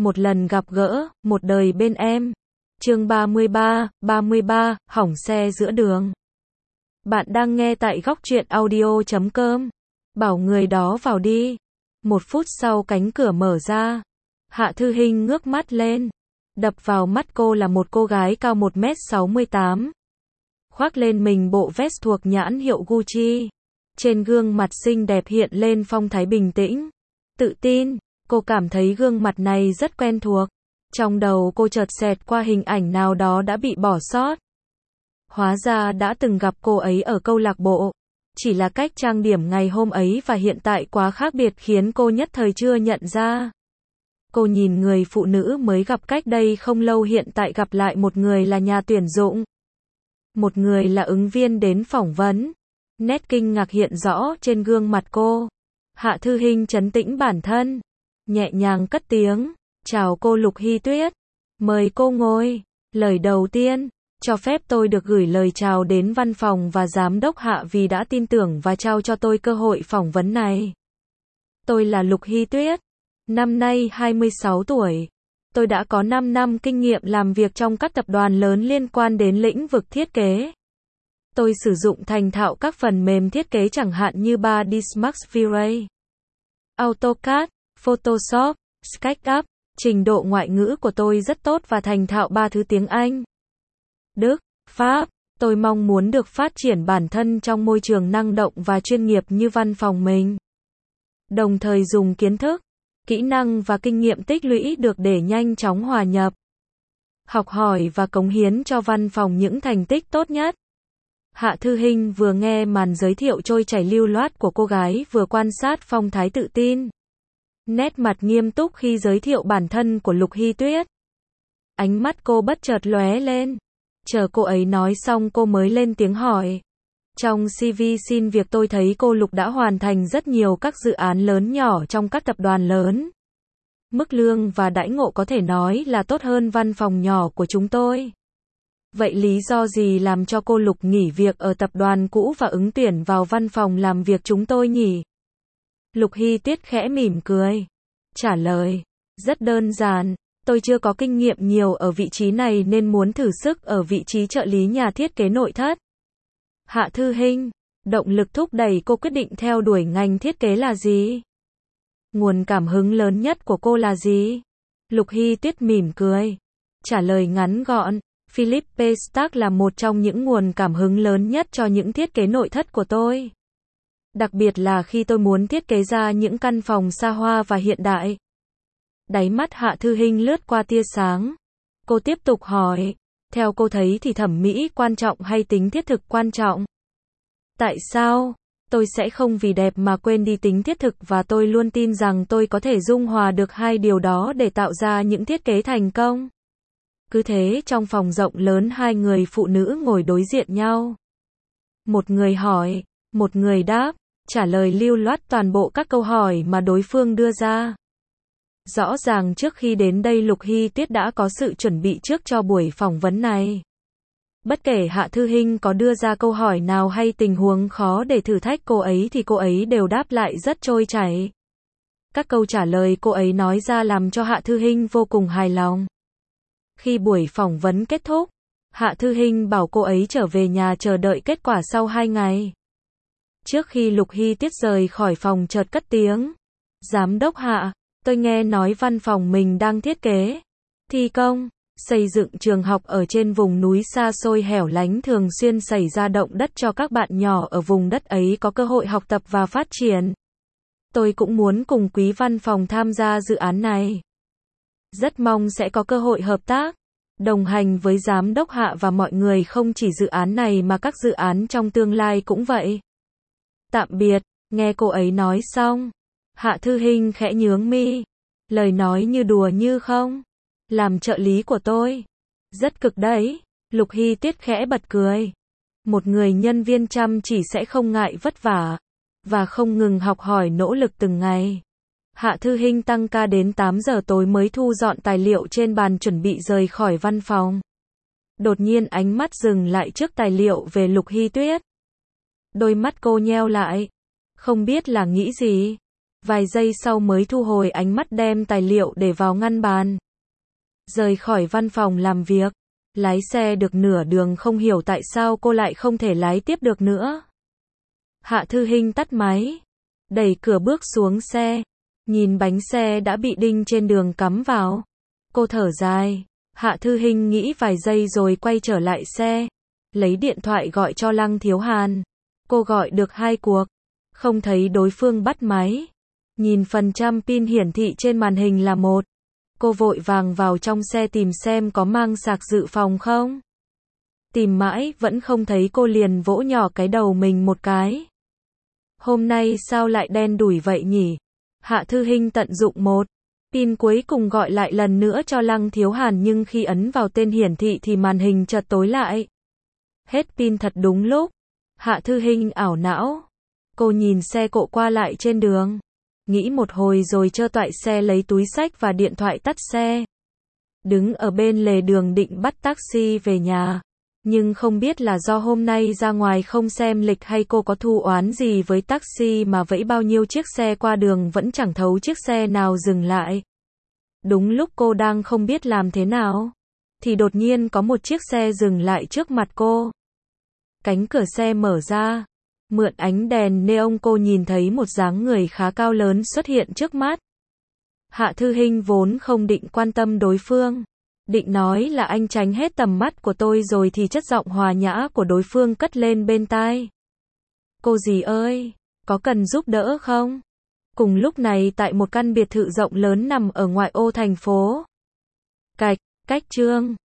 Một lần gặp gỡ, một đời bên em. Chương 33, hỏng xe giữa đường. Bạn đang nghe tại góc truyện audio.com. Bảo người đó vào đi. 1 phút sau cánh cửa mở ra. Hạ Thư Hinh ngước mắt lên. Đập vào mắt cô là một cô gái cao 1m68. Khoác lên mình bộ vest thuộc nhãn hiệu Gucci. Trên gương mặt xinh đẹp hiện lên phong thái bình tĩnh, tự tin. Cô cảm thấy gương mặt này rất quen thuộc. Trong đầu cô chợt xẹt qua hình ảnh nào đó đã bị bỏ sót. Hóa ra đã từng gặp cô ấy ở câu lạc bộ. Chỉ là cách trang điểm ngày hôm ấy và hiện tại quá khác biệt khiến cô nhất thời chưa nhận ra. Cô nhìn người phụ nữ mới gặp cách đây không lâu hiện tại gặp lại một người là nhà tuyển dụng. Một người là ứng viên đến phỏng vấn. Nét kinh ngạc hiện rõ trên gương mặt cô. Hạ Thư Hinh trấn tĩnh bản thân. Nhẹ nhàng cất tiếng. Chào cô Lục Hy Tuyết. Mời cô ngồi. Lời đầu tiên, cho phép tôi được gửi lời chào đến văn phòng và giám đốc Hạ vì đã tin tưởng và trao cho tôi cơ hội phỏng vấn này. Tôi là Lục Hy Tuyết. Năm nay 26 tuổi. Tôi đã có 5 năm kinh nghiệm làm việc trong các tập đoàn lớn liên quan đến lĩnh vực thiết kế. Tôi sử dụng thành thạo các phần mềm thiết kế chẳng hạn như 3D Max V-Ray, AutoCAD, Photoshop, SketchUp. Trình độ ngoại ngữ của tôi rất tốt và thành thạo 3 thứ tiếng Anh, Đức, Pháp. Tôi mong muốn được phát triển bản thân trong môi trường năng động và chuyên nghiệp như văn phòng mình. Đồng thời dùng kiến thức, kỹ năng và kinh nghiệm tích lũy được để nhanh chóng hòa nhập, học hỏi và cống hiến cho văn phòng những thành tích tốt nhất. Hạ Thư Hinh vừa nghe màn giới thiệu trôi chảy lưu loát của cô gái vừa quan sát phong thái tự tin. Nét mặt nghiêm túc khi giới thiệu bản thân của Lục Hy Tuyết. Ánh mắt cô bất chợt lóe lên. Chờ cô ấy nói xong cô mới lên tiếng hỏi. Trong CV xin việc tôi thấy cô Lục đã hoàn thành rất nhiều các dự án lớn nhỏ trong các tập đoàn lớn. Mức lương và đãi ngộ có thể nói là tốt hơn văn phòng nhỏ của chúng tôi. Vậy lý do gì làm cho cô Lục nghỉ việc ở tập đoàn cũ và ứng tuyển vào văn phòng làm việc chúng tôi nhỉ? Lục Hy Tuyết khẽ mỉm cười. Trả lời. Rất đơn giản. Tôi chưa có kinh nghiệm nhiều ở vị trí này nên muốn thử sức ở vị trí trợ lý nhà thiết kế nội thất. Hạ Thư Hinh. Động lực thúc đẩy cô quyết định theo đuổi ngành thiết kế là gì? Nguồn cảm hứng lớn nhất của cô là gì? Lục Hy Tuyết mỉm cười. Trả lời ngắn gọn. Philippe Starck là một trong những nguồn cảm hứng lớn nhất cho những thiết kế nội thất của tôi. Đặc biệt là khi tôi muốn thiết kế ra những căn phòng xa hoa và hiện đại. Đáy mắt Hạ Thư Hinh lướt qua tia sáng. Cô tiếp tục hỏi. Theo cô thấy thì thẩm mỹ quan trọng hay tính thiết thực quan trọng? Tại sao? Tôi sẽ không vì đẹp mà quên đi tính thiết thực và tôi luôn tin rằng tôi có thể dung hòa được hai điều đó để tạo ra những thiết kế thành công. Cứ thế trong phòng rộng lớn hai người phụ nữ ngồi đối diện nhau. Một người hỏi, một người đáp, trả lời lưu loát toàn bộ các câu hỏi mà đối phương đưa ra. Rõ ràng trước khi đến đây Lục Hy Tuyết đã có sự chuẩn bị trước cho buổi phỏng vấn này. Bất kể Hạ Thư Hinh có đưa ra câu hỏi nào hay tình huống khó để thử thách cô ấy thì cô ấy đều đáp lại rất trôi chảy. Các câu trả lời cô ấy nói ra làm cho Hạ Thư Hinh vô cùng hài lòng. Khi buổi phỏng vấn kết thúc, Hạ Thư Hinh bảo cô ấy trở về nhà chờ đợi kết quả sau 2 ngày. Trước khi Lục Hy Tuyết rời khỏi phòng chợt cất tiếng. Giám đốc Hạ, tôi nghe nói văn phòng mình đang thiết kế, thi công, xây dựng trường học ở trên vùng núi xa xôi hẻo lánh thường xuyên xảy ra động đất cho các bạn nhỏ ở vùng đất ấy có cơ hội học tập và phát triển. Tôi cũng muốn cùng quý văn phòng tham gia dự án này. Rất mong sẽ có cơ hội hợp tác, đồng hành với giám đốc Hạ và mọi người không chỉ dự án này mà các dự án trong tương lai cũng vậy. Tạm biệt, nghe cô ấy nói xong. Hạ Thư Hinh khẽ nhướng mi. Lời nói như đùa như không. Làm trợ lý của tôi. Rất cực đấy. Lục Hy Tuyết khẽ bật cười. Một người nhân viên chăm chỉ sẽ không ngại vất vả. Và không ngừng học hỏi nỗ lực từng ngày. Hạ Thư Hinh tăng ca đến 8 giờ tối mới thu dọn tài liệu trên bàn chuẩn bị rời khỏi văn phòng. Đột nhiên ánh mắt dừng lại trước tài liệu về Lục Hy Tuyết. Đôi mắt cô nheo lại. Không biết là nghĩ gì. Vài giây sau mới thu hồi ánh mắt đem tài liệu để vào ngăn bàn. Rời khỏi văn phòng làm việc. Lái xe được nửa đường không hiểu tại sao cô lại không thể lái tiếp được nữa. Hạ Thư Hinh tắt máy. Đẩy cửa bước xuống xe. Nhìn bánh xe đã bị đinh trên đường cắm vào. Cô thở dài. Hạ Thư Hinh nghĩ vài giây rồi quay trở lại xe. Lấy điện thoại gọi cho Lăng Thiếu Hàn. Cô gọi được 2 cuộc. Không thấy đối phương bắt máy. Nhìn phần trăm pin hiển thị trên màn hình là 1. Cô vội vàng vào trong xe tìm xem có mang sạc dự phòng không. Tìm mãi vẫn không thấy, cô liền vỗ nhỏ cái đầu mình một cái. Hôm nay sao lại đen đủi vậy nhỉ? Hạ Thư Hinh tận dụng 1. Pin cuối cùng gọi lại lần nữa cho Lăng Thiếu Hàn, nhưng khi ấn vào tên hiển thị thì màn hình chợt tối lại. Hết pin thật đúng lúc. Hạ Thư Hinh ảo não. Cô nhìn xe cộ qua lại trên đường. Nghĩ một hồi rồi chơ toại xe lấy túi xách và điện thoại tắt xe. Đứng ở bên lề đường định bắt taxi về nhà. Nhưng không biết là do hôm nay ra ngoài không xem lịch hay cô có thù oán gì với taxi mà vẫy bao nhiêu chiếc xe qua đường vẫn chẳng thấu chiếc xe nào dừng lại. Đúng lúc cô đang không biết làm thế nào, thì đột nhiên có một chiếc xe dừng lại trước mặt cô. Cánh cửa xe mở ra. Mượn ánh đèn neon cô nhìn thấy một dáng người khá cao lớn xuất hiện trước mắt. Hạ Thư Hinh vốn không định quan tâm đối phương. Định nói là anh tránh hết tầm mắt của tôi rồi thì chất giọng hòa nhã của đối phương cất lên bên tai. Cô dì ơi, có cần giúp đỡ không? Cùng lúc này tại một căn biệt thự rộng lớn nằm ở ngoại ô thành phố. Cách Trương.